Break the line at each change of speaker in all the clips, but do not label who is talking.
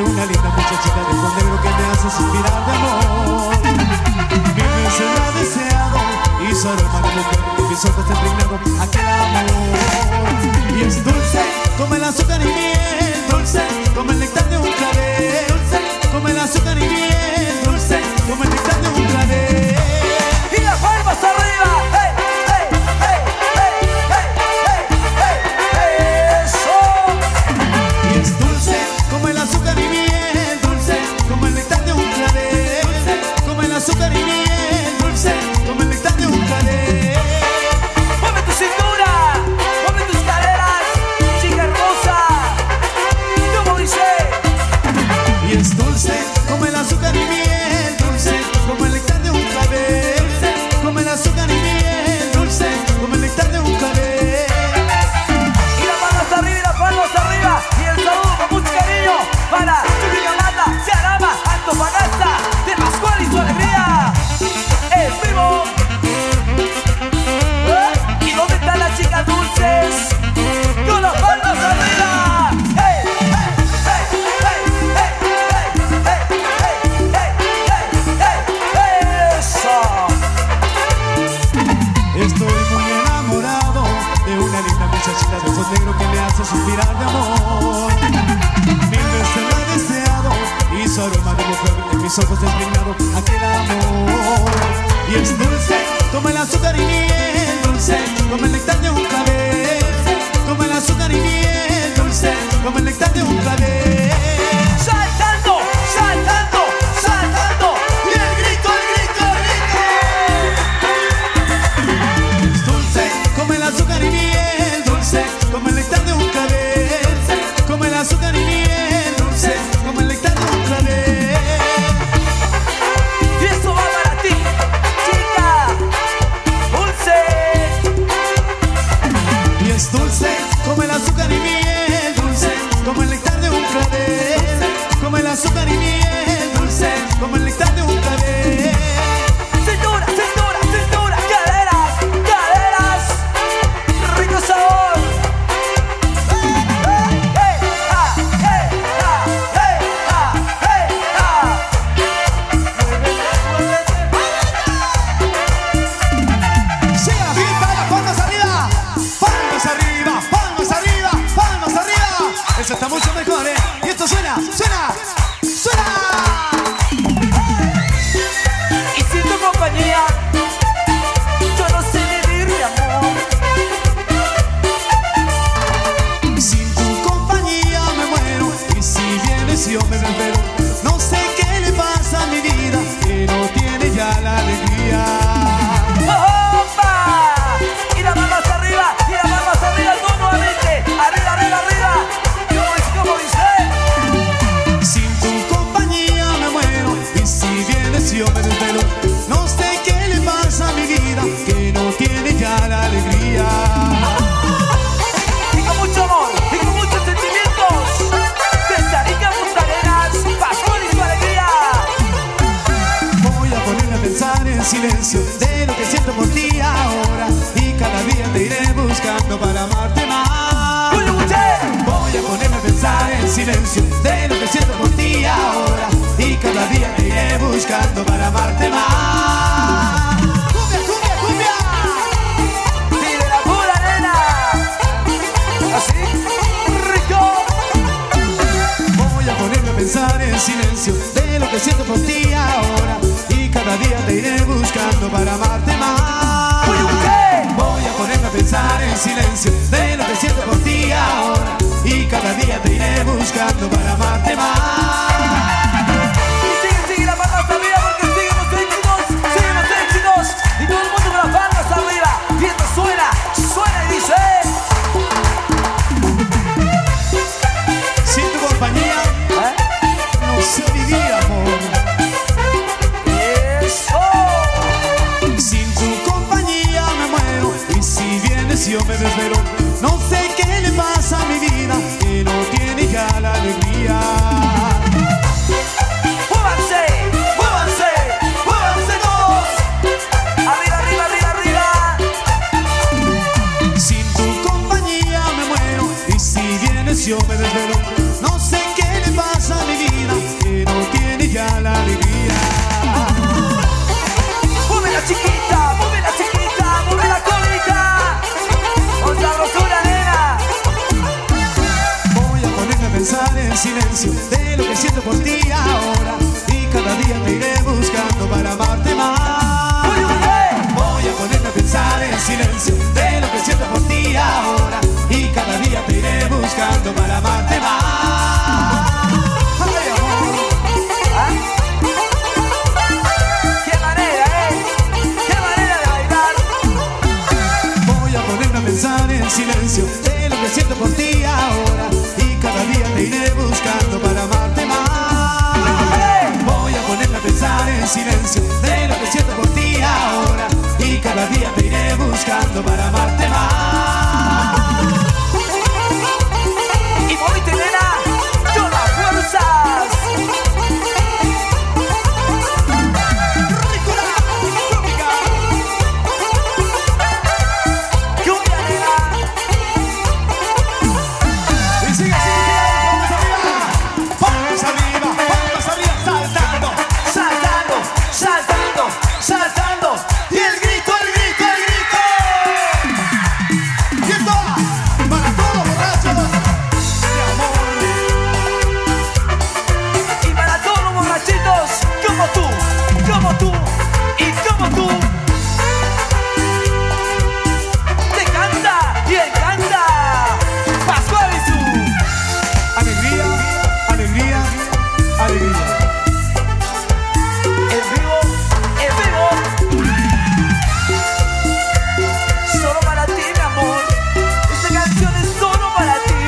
una linda muchachita de fondo negro que me hace suspirar de amor. Mil veces la he deseado y su aroma de mujer en mis ojos ha impregnado aquel amor. Y es dulce como el azúcar y miel, dulce como el néctar de un clavel, dulce como el azúcar y miel, dulce como el néctar de un clavel.
Y las palmas arriba. ¡Hey, hey, hey, hey, hey, hey, hey, hey! ¡Eso!
Y es dulce como el azúcar y miel, dulce como el néctar de un clavel, dulce como el azúcar y miel, dulce como el néctar de un clavel.
Mueve tu cintura, mueve tus caderas, chica hermosa. ¿Cómo dice?
Y es dulce como el azúcar y miel, dulce como el néctar de un clavel, dulce como el azúcar y miel, dulce como el néctar de un clavel.
Y las manos arriba y las palmas arriba. Y el saludo con mucho cariño para Chuquicamata, Jarama, Antofagasta, de Pascual y su alegría. En vivo. ¿Y dónde están las chicas dulces? Con las palmas arriba. ¡Hey, hey, hey, hey, hey, hey, hey, hey, hey, hey! ¡Eso!
Estoy muy enamorado de una linda muchachita de ojos negros que me hace suspirar de amor. Mil veces la he deseado y su aroma de mujer en mis ojos ha impregnado aquel amor. Y es dulce como el azúcar y miel, dulce como el néctar de un clavel, como el azúcar y miel, dulce como el néctar de un clavel.
Saltando, saltando, saltando. Y el grito, el grito, el grito.
Es dulce como el azúcar y miel, dulce como el néctar de un clavel, como el azúcar y miel, dulce como el néctar de un clavel.
Y eso va para ti, chica dulce.
Y es dulce como el azúcar y miel, dulce como el néctar de un clavel, como el azúcar y miel, dulce como el néctar de un clavel.
Cintura, cintura, cintura, caderas, caderas. Rico sabor. Hey, hey, ah, hey, ah, hey, ah, hey, ah.
¡Sí, arriba, las palmas arriba! ¡Palmas arriba, palmas arriba, palmas arriba! Eso está mucho mejor, ¿eh? Y esto suena, suena, suena.
Y sin tu compañía, yo no sé vivir, mi amor.
Sin tu compañía me muero y si vienes yo me desvelo. No sé qué le pasa a mi vida que no tiene ya la alegría.
¡Opa! Y las manos arriba, y las manos arriba, tú nuevamente. Arriba, arriba, arriba. ¿Cómo dice?
Sin tu compañía me muero y si vienes yo me desvelo. No sé qué le pasa a mi vida que no tiene ya la alegría.
Y con mucho amor, y con muchos sentimientos. Desde Arica, Punta Arenas, Pascual y su alegría.
Voy a ponerme a pensar en silencio de lo que siento por ti ahora y cada día te iré buscando para amarte más.
¡Uy,
Voy a ponerme a pensar en silencio de lo que siento por ti ahora y cada día te iré buscando para amarte más. ¡Cumbia, cumbia, cumbia!
¡Y de la pura arena! ¿Así? ¡Rico!
Voy a ponerme a pensar en silencio de lo que siento por ti ahora y cada día te iré buscando para amarte más.
¡Uy,
Voy a ponerme a pensar en silencio de lo que siento por ti ahora y cada día te iré buscando para amarte más.
Y sigue, sigue las palmas arriba porque siguen los éxitos. Y todo el mundo con las palmas arriba. Y esto suena, suena y dice.
Sin tu compañía no sé vivir, amor.
¡Eso!
Sin tu compañía me muero y si vienes yo me desvelo. No sé qué le pasa a mi vida que no tiene ya la alegría. silencio de lo que siento por ti ahora, y cada día te iré buscando para amarte más. Voy a ponerme a pensar en silencio de lo que siento por ti ahora, y cada día te iré buscando para amarte más. Ay, amor.
¿Ah? ¡Qué manera, ¡Qué manera de bailar!
Voy a ponerme a pensar en silencio de lo que siento por ti ahora, y cada día te iré buscando para amarte más. Voy a ponerme a pensar en silencio de lo que siento por ti ahora, y cada día te iré buscando para amarte más.
Y movite, nena, con las fuerzas. Cumbia, nena.
Y sigue, palmas arriba, saltando,
Saltando, saltando, saltando.
y el grito, el grito, el grito. Y esto va para todos los borrachos de amor.
Y para todos los borrachitos como tú y como tú. Te canta y encanta Pascual y su
Alegría, alegría, alegría.
en vivo, solo para ti, mi amor. Esta canción es solo para ti.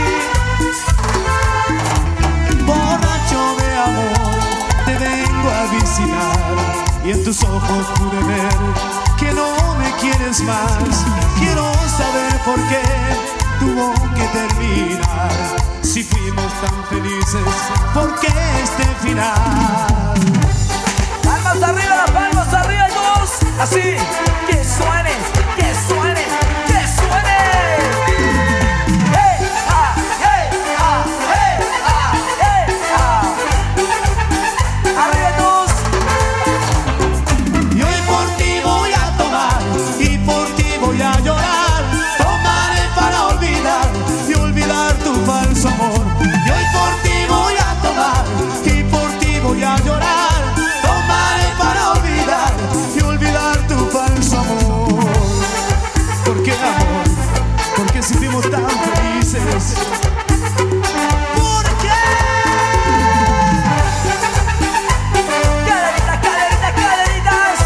Borracho de amor, te vengo a visitar, y en tus ojos pude ver que no me quieres más. Quiero saber por qué tuvo que terminar. Si fuimos tan felices, ¿por qué este final?
Palmas arriba, las palmas arriba, todos. Así, que suene, que suene, que suene. Hey, ah, hey, ah, hey, ah, hey, ah. Arriba todos.
Y hoy por ti voy a tomar, y por ti voy a llorar. Tomaré para olvidar y olvidar tu falso amor. Y hoy por ti voy a tomar, y por ti voy a llorar. Tomaré para olvidar y olvidar tu falso amor. ¿Por qué, amor? ¿Por qué si fuimos tan felices? ¿Por qué?
Caderitas, caderitas, caderitas.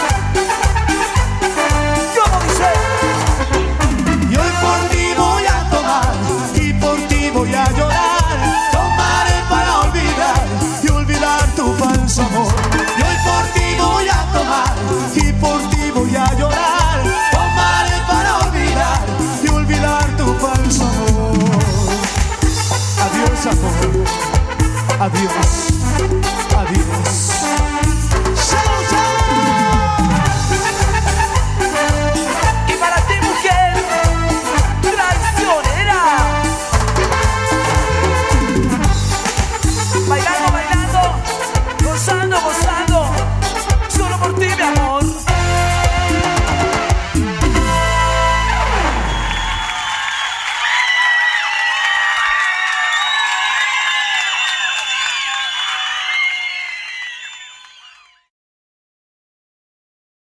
¿Cómo dice?
Y hoy por ti voy a tomar, y por ti voy a llorar. Tomaré para olvidar y olvidar tu falso amor. Y hoy por ti voy a tomar, y por ti voy a llorar. Tomaré para olvidar y olvidar tu falso amor. Adiós, amor. Adiós. Adiós. ¡Chao, chao!
Y para ti, mujer traicionera. Bailando, bailando, gozando, gozando.